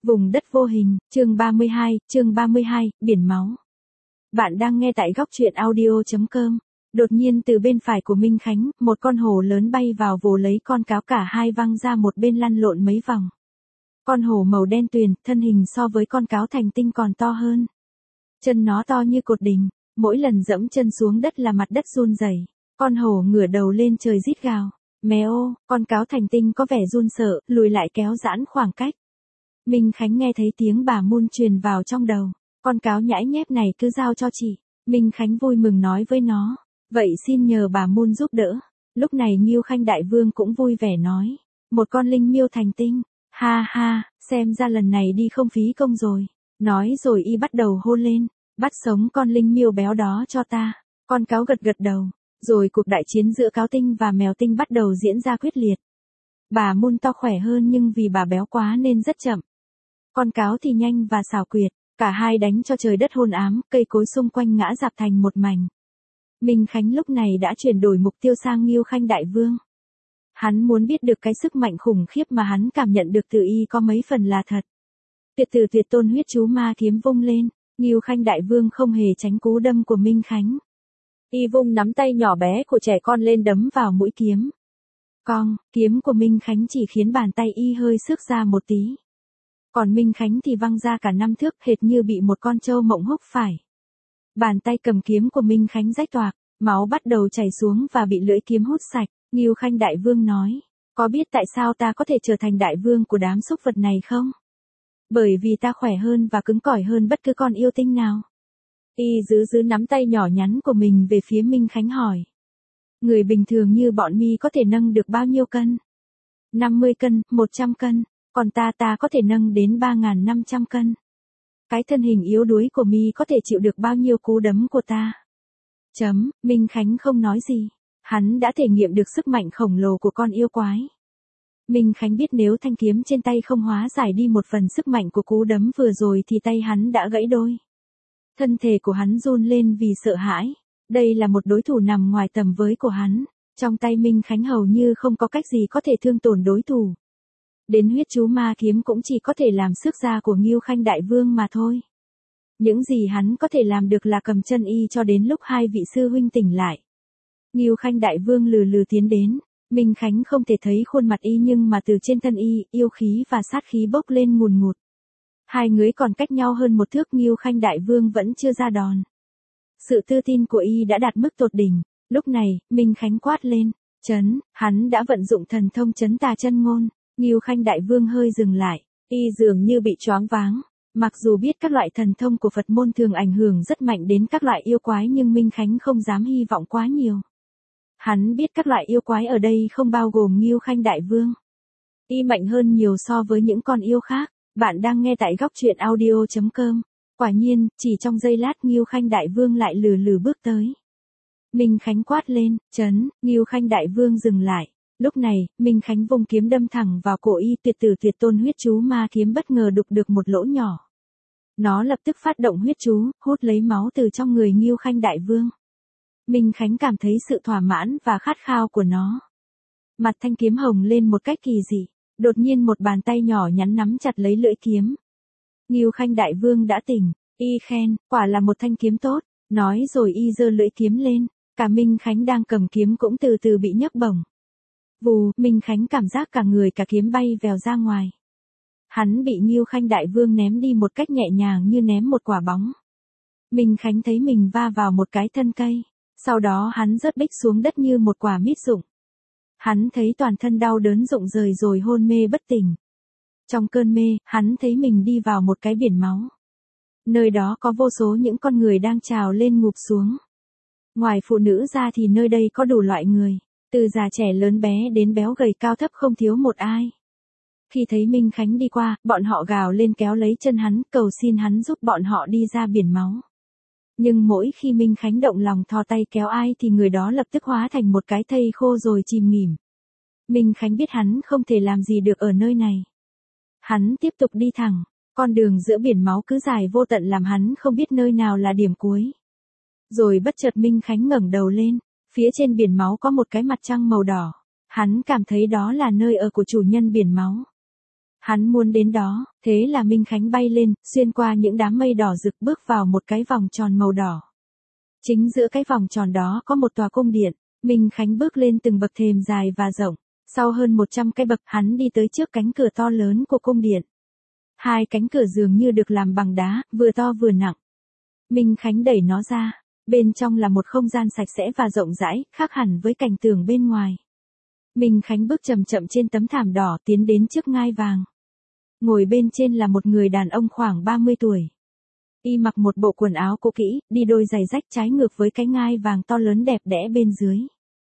Vùng đất vô hình, chương 32, biển máu. Bạn đang nghe tại góc truyện audio.com. Đột nhiên từ bên phải của Minh Khánh, một con hổ lớn bay vào vồ lấy con cáo, cả hai văng ra một bên lăn lộn mấy vòng. Con hổ màu đen tuyền, thân hình so với con cáo thành tinh còn to hơn. Chân nó to như cột đình, mỗi lần dẫm chân xuống đất là mặt đất run rẩy. Con hổ ngửa đầu lên trời rít gào. Mèo, con cáo thành tinh có vẻ run sợ, lùi lại kéo giãn khoảng cách. Minh Khánh nghe thấy tiếng bà Mun truyền vào trong đầu. Con cáo nhãi nhép này cứ giao cho chị. Minh Khánh vui mừng nói với nó. Vậy xin nhờ bà Mun giúp đỡ. Lúc này Ngưu Khanh Đại Vương cũng vui vẻ nói. Một con linh miêu thành tinh. Ha ha, xem ra lần này đi không phí công rồi. Nói rồi y bắt đầu hôn lên. Bắt sống con linh miêu béo đó cho ta. Con cáo gật gật đầu. Rồi cuộc đại chiến giữa cáo tinh và mèo tinh bắt đầu diễn ra quyết liệt. Bà Mun to khỏe hơn nhưng vì bà béo quá nên rất chậm. Con cáo thì nhanh và xảo quyệt, cả hai đánh cho trời đất hôn ám, cây cối xung quanh ngã rạp thành một mảnh. Minh Khánh lúc này đã chuyển đổi mục tiêu sang Ngưu Khanh Đại Vương. Hắn muốn biết được cái sức mạnh khủng khiếp mà hắn cảm nhận được từ y có mấy phần là thật. Tuyệt tôn huyết chú ma kiếm vung lên, Ngưu Khanh Đại Vương không hề tránh cú đâm của Minh Khánh. Y vung nắm tay nhỏ bé của trẻ con lên đấm vào mũi kiếm. Cong, kiếm của Minh Khánh chỉ khiến bàn tay y hơi xước ra một tí. Còn Minh Khánh thì văng ra cả 5 thước, hệt như bị một con trâu mộng húc phải. Bàn tay cầm kiếm của Minh Khánh rách toạc, máu bắt đầu chảy xuống và bị lưỡi kiếm hút sạch. Ngưu Khanh Đại Vương nói, có biết tại sao ta có thể trở thành đại vương của đám súc vật này không? Bởi vì ta khỏe hơn và cứng cỏi hơn bất cứ con yêu tinh nào. Y giữ nắm tay nhỏ nhắn của mình về phía Minh Khánh hỏi. Người bình thường như bọn mi có thể nâng được bao nhiêu cân? 50 cân, 100 cân, còn ta có thể nâng đến 3.500 cân. Cái thân hình yếu đuối của mi có thể chịu được bao nhiêu cú đấm của ta? Minh Khánh không nói gì. Hắn đã thể nghiệm được sức mạnh khổng lồ của con yêu quái. Minh Khánh biết nếu thanh kiếm trên tay không hóa giải đi một phần sức mạnh của cú đấm vừa rồi thì tay hắn đã gãy đôi. Thân thể của hắn run lên vì sợ hãi. Đây là một đối thủ nằm ngoài tầm với của hắn. Trong tay Minh Khánh hầu như không có cách gì có thể thương tổn đối thủ. Đến huyết chú ma kiếm cũng chỉ có thể làm xước da của Ngưu Khanh Đại Vương mà thôi. Những gì hắn có thể làm được là cầm chân y cho đến lúc hai vị sư huynh tỉnh lại. Ngưu Khanh Đại Vương lừ lừ tiến đến. Minh Khánh không thể thấy khuôn mặt y nhưng mà từ trên thân y, yêu khí và sát khí bốc lên ngùn ngụt. Hai người còn cách nhau hơn một thước. Ngưu Khanh Đại Vương vẫn chưa ra đòn. Sự tự tin của y đã đạt mức tột đỉnh. Lúc này, Minh Khánh quát lên. Hắn đã vận dụng thần thông trấn tà chân ngôn. Ngưu Khanh Đại Vương hơi dừng lại. Y dường như bị choáng váng. Mặc dù biết các loại thần thông của Phật môn thường ảnh hưởng rất mạnh đến các loại yêu quái nhưng Minh Khánh không dám hy vọng quá nhiều. Hắn biết các loại yêu quái ở đây không bao gồm Ngưu Khanh Đại Vương. Y mạnh hơn nhiều so với những con yêu khác. Bạn đang nghe tại góc truyện audio.com. Quả nhiên, chỉ trong giây lát Ngưu Khanh Đại Vương lại lừ lừ bước tới. Minh Khánh quát lên, Ngưu Khanh Đại Vương dừng lại. Lúc này, Minh Khánh vung kiếm đâm thẳng vào cổ y. Tuyệt tôn huyết chú ma kiếm bất ngờ đục được một lỗ nhỏ. Nó lập tức phát động huyết chú, hút lấy máu từ trong người Ngưu Khanh Đại Vương. Minh Khánh cảm thấy sự thỏa mãn và khát khao của nó. Mặt thanh kiếm hồng lên một cách kỳ dị. Đột nhiên một bàn tay nhỏ nhắn nắm chặt lấy lưỡi kiếm. Ngưu Khanh Đại Vương đã tỉnh. Y khen, quả là một thanh kiếm tốt. Nói rồi y giơ lưỡi kiếm lên. Cả Minh Khánh đang cầm kiếm cũng từ từ bị nhấc bổng. Vù, Minh Khánh cảm giác cả người cả kiếm bay vèo ra ngoài. Hắn bị Ngưu Khanh Đại Vương ném đi một cách nhẹ nhàng như ném một quả bóng. Minh Khánh thấy mình va vào một cái thân cây. Sau đó hắn rớt bích xuống đất như một quả mít rụng. Hắn thấy toàn thân đau đớn rụng rời rồi hôn mê bất tỉnh. Trong cơn mê, hắn thấy mình đi vào một cái biển máu. Nơi đó có vô số những con người đang trào lên ngụp xuống. Ngoài phụ nữ ra thì nơi đây có đủ loại người. Từ già trẻ lớn bé đến béo gầy cao thấp không thiếu một ai. Khi thấy Minh Khánh đi qua, bọn họ gào lên kéo lấy chân hắn, cầu xin hắn giúp bọn họ đi ra biển máu. Nhưng mỗi khi Minh Khánh động lòng thò tay kéo ai thì người đó lập tức hóa thành một cái thây khô rồi chìm nghỉm. Minh Khánh biết hắn không thể làm gì được ở nơi này. Hắn tiếp tục đi thẳng, con đường giữa biển máu cứ dài vô tận làm hắn không biết nơi nào là điểm cuối. Rồi bất chợt Minh Khánh ngẩng đầu lên, phía trên biển máu có một cái mặt trăng màu đỏ. Hắn cảm thấy đó là nơi ở của chủ nhân biển máu. Hắn muốn đến đó, Thế là Minh Khánh bay lên, xuyên qua những đám mây đỏ rực bước vào một cái vòng tròn màu đỏ. Chính giữa cái vòng tròn đó có một tòa cung điện. Minh Khánh bước lên từng bậc thềm dài và rộng. Sau hơn 100 cái bậc, hắn đi tới trước cánh cửa to lớn của cung điện. Hai cánh cửa dường như được làm bằng đá, vừa to vừa nặng. Minh Khánh đẩy nó ra. Bên trong là một không gian sạch sẽ và rộng rãi, khác hẳn với cảnh tường bên ngoài. Minh Khánh bước chậm chậm trên tấm thảm đỏ tiến đến trước ngai vàng. Ngồi bên trên là một người đàn ông khoảng 30 tuổi. Y mặc một bộ quần áo cũ kỹ, đi đôi giày rách trái ngược với cái ngai vàng to lớn đẹp đẽ bên dưới.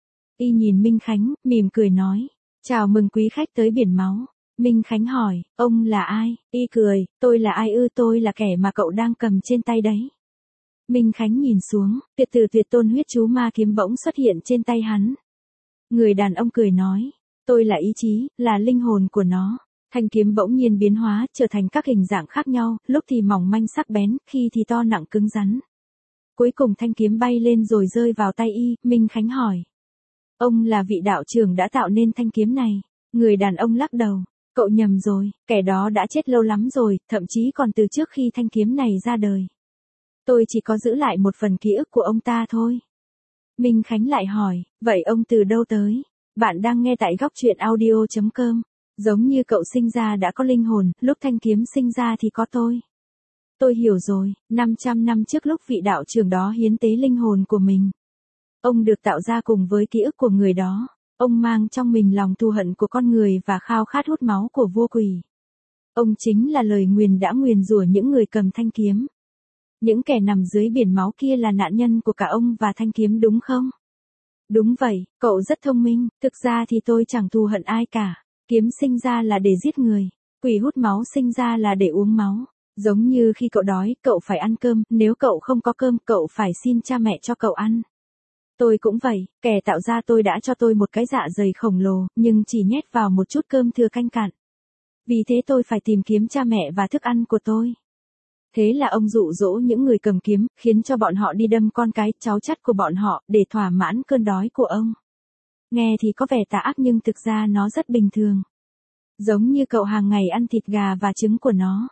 Y nhìn Minh Khánh, mỉm cười nói, chào mừng quý khách tới biển máu. Minh Khánh hỏi, ông là ai? Y cười, tôi là ai ư? Tôi là kẻ mà cậu đang cầm trên tay đấy. Minh Khánh nhìn xuống, tuyệt tử tuyệt tôn huyết chú ma kiếm bỗng xuất hiện trên tay hắn. Người đàn ông cười nói, tôi là ý chí, là linh hồn của nó. Thanh kiếm bỗng nhiên biến hóa, trở thành các hình dạng khác nhau, lúc thì mỏng manh sắc bén, khi thì to nặng cứng rắn. Cuối cùng thanh kiếm bay lên rồi rơi vào tay y. Minh Khánh hỏi, ông là vị đạo trưởng đã tạo nên thanh kiếm này. Người đàn ông lắc đầu, cậu nhầm rồi, kẻ đó đã chết lâu lắm rồi, thậm chí còn từ trước khi thanh kiếm này ra đời. Tôi chỉ có giữ lại một phần ký ức của ông ta thôi. Minh Khánh lại hỏi, vậy ông từ đâu tới? Bạn đang nghe tại góc truyện audio.com. Giống như cậu sinh ra đã có linh hồn, lúc thanh kiếm sinh ra thì có tôi. Tôi hiểu rồi, 500 năm trước lúc vị đạo trưởng đó hiến tế linh hồn của mình. Ông được tạo ra cùng với ký ức của người đó. Ông mang trong mình lòng thù hận của con người và khao khát hút máu của vua quỷ. Ông chính là lời nguyền đã nguyền rủa những người cầm thanh kiếm. Những kẻ nằm dưới biển máu kia là nạn nhân của cả ông và thanh kiếm đúng không? Đúng vậy, cậu rất thông minh, thực ra thì tôi chẳng thù hận ai cả. Kiếm sinh ra là để giết người, quỷ hút máu sinh ra là để uống máu. Giống như khi cậu đói, cậu phải ăn cơm, nếu cậu không có cơm, cậu phải xin cha mẹ cho cậu ăn. Tôi cũng vậy, kẻ tạo ra tôi đã cho tôi một cái dạ dày khổng lồ, nhưng chỉ nhét vào một chút cơm thừa canh cạn. Vì thế tôi phải tìm kiếm cha mẹ và thức ăn của tôi. Thế là ông dụ dỗ những người cầm kiếm, khiến cho bọn họ đi đâm con cái, cháu chắt của bọn họ, để thỏa mãn cơn đói của ông. Nghe thì có vẻ tà ác nhưng thực ra nó rất bình thường. Giống như cậu hàng ngày ăn thịt gà và trứng của nó.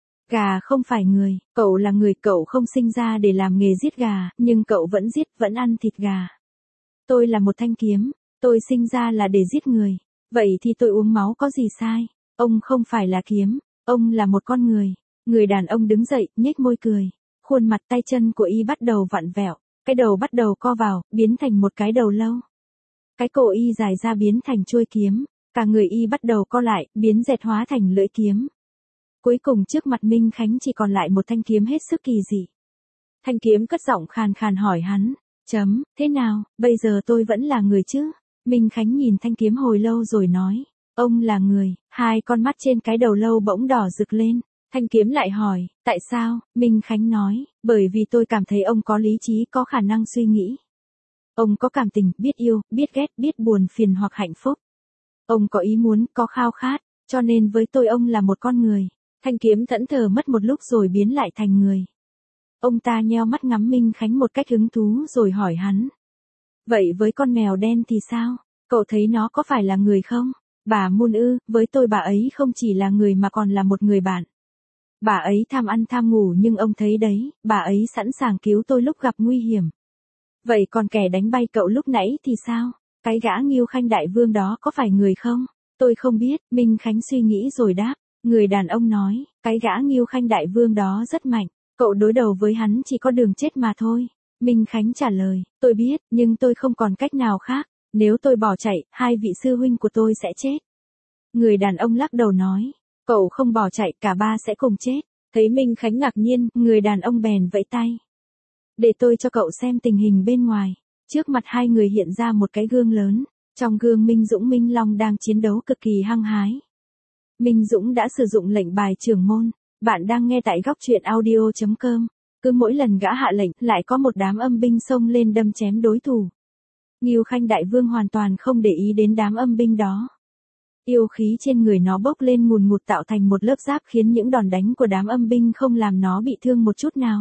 Gà không phải người, cậu là người, cậu không sinh ra để làm nghề giết gà, nhưng cậu vẫn giết, vẫn ăn thịt gà. Tôi là một thanh kiếm, tôi sinh ra là để giết người. Vậy thì tôi uống máu có gì sai? Ông không phải là kiếm, ông là một con người. Người đàn ông đứng dậy, nhếch môi cười. Khuôn mặt tay chân của y bắt đầu vặn vẹo, cái đầu bắt đầu co vào, biến thành một cái đầu lâu. Cái cổ y dài ra biến thành chuôi kiếm, cả người y bắt đầu co lại, biến dẹt hóa thành lưỡi kiếm. Cuối cùng trước mặt Minh Khánh chỉ còn lại một thanh kiếm hết sức kỳ dị. Thanh kiếm cất giọng khàn khàn hỏi hắn, thế nào, bây giờ tôi vẫn là người chứ? Minh Khánh nhìn thanh kiếm hồi lâu rồi nói, ông là người. Hai con mắt trên cái đầu lâu bỗng đỏ rực lên. Thanh kiếm lại hỏi, tại sao? Minh Khánh nói, bởi vì tôi cảm thấy ông có lý trí, có khả năng suy nghĩ. Ông có cảm tình, biết yêu, biết ghét, biết buồn phiền hoặc hạnh phúc. Ông có ý muốn, có khao khát, cho nên với tôi ông là một con người. Thanh kiếm thẫn thờ mất một lúc rồi biến lại thành người. Ông ta nheo mắt ngắm Minh Khánh một cách hứng thú rồi hỏi hắn. Vậy với con mèo đen thì sao? Cậu thấy nó có phải là người không? Bà Moon ư, với tôi bà ấy không chỉ là người mà còn là một người bạn. Bà ấy tham ăn tham ngủ nhưng ông thấy đấy, bà ấy sẵn sàng cứu tôi lúc gặp nguy hiểm. Vậy còn kẻ đánh bay cậu lúc nãy thì sao? Cái gã Nghiêu Khanh đại vương đó có phải người không? Tôi không biết, Minh Khánh suy nghĩ rồi đáp. Người đàn ông nói, cái gã Nghiêu Khanh đại vương đó rất mạnh, cậu đối đầu với hắn chỉ có đường chết mà thôi. Minh Khánh trả lời, tôi biết, nhưng tôi không còn cách nào khác, nếu tôi bỏ chạy, hai vị sư huynh của tôi sẽ chết. Người đàn ông lắc đầu nói, cậu không bỏ chạy, cả ba sẽ cùng chết. Thấy Minh Khánh ngạc nhiên, người đàn ông bèn vẫy tay. Để tôi cho cậu xem tình hình bên ngoài. Trước mặt hai người hiện ra một cái gương lớn, trong gương Minh Dũng Minh Long đang chiến đấu cực kỳ hăng hái. Minh Dũng đã sử dụng lệnh bài trưởng môn. Bạn đang nghe tại góc truyện audio.com. Cứ mỗi lần gã hạ lệnh, lại có một đám âm binh xông lên đâm chém đối thủ. Nghiêu Khanh đại vương hoàn toàn không để ý đến đám âm binh đó. Yêu khí trên người nó bốc lên ngùn ngụt tạo thành một lớp giáp khiến những đòn đánh của đám âm binh không làm nó bị thương một chút nào.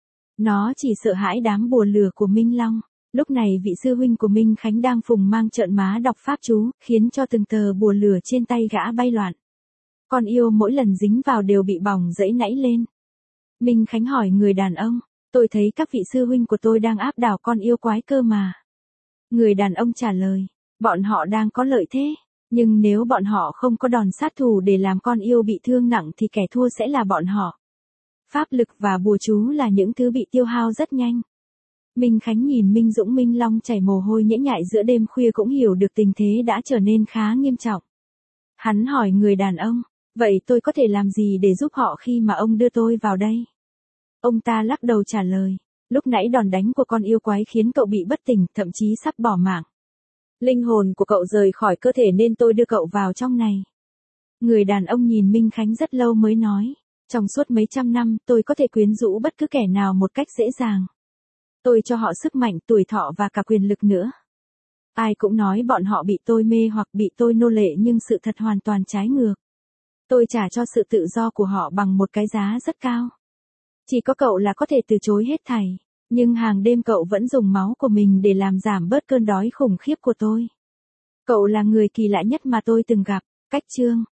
Nó chỉ sợ hãi đám bùa lửa của Minh Long. Lúc này vị sư huynh của Minh Khánh đang phùng mang trợn má đọc pháp chú, khiến cho từng tờ bùa lửa trên tay gã bay loạn. Con yêu mỗi lần dính vào đều bị bỏng rẫy nảy lên. Minh Khánh hỏi người đàn ông, tôi thấy các vị sư huynh của tôi đang áp đảo con yêu quái cơ mà. Người đàn ông trả lời, bọn họ đang có lợi thế, nhưng nếu bọn họ không có đòn sát thủ để làm con yêu bị thương nặng thì kẻ thua sẽ là bọn họ. Pháp lực và bùa chú là những thứ bị tiêu hao rất nhanh. Minh Khánh nhìn Minh Dũng Minh Long chảy mồ hôi nhễ nhại giữa đêm khuya cũng hiểu được tình thế đã trở nên khá nghiêm trọng. Hắn hỏi người đàn ông, vậy tôi có thể làm gì để giúp họ khi mà ông đưa tôi vào đây? Ông ta lắc đầu trả lời, lúc nãy đòn đánh của con yêu quái khiến cậu bị bất tỉnh, thậm chí sắp bỏ mạng. Linh hồn của cậu rời khỏi cơ thể nên tôi đưa cậu vào trong này. Người đàn ông nhìn Minh Khánh rất lâu mới nói, trong suốt mấy trăm năm tôi có thể quyến rũ bất cứ kẻ nào một cách dễ dàng. Tôi cho họ sức mạnh, tuổi thọ và cả quyền lực nữa. Ai cũng nói bọn họ bị tôi mê hoặc bị tôi nô lệ nhưng sự thật hoàn toàn trái ngược. Tôi trả cho sự tự do của họ bằng một cái giá rất cao. Chỉ có cậu là có thể từ chối hết thảy, nhưng hàng đêm cậu vẫn dùng máu của mình để làm giảm bớt cơn đói khủng khiếp của tôi. Cậu là người kỳ lạ nhất mà tôi từng gặp. Cách chương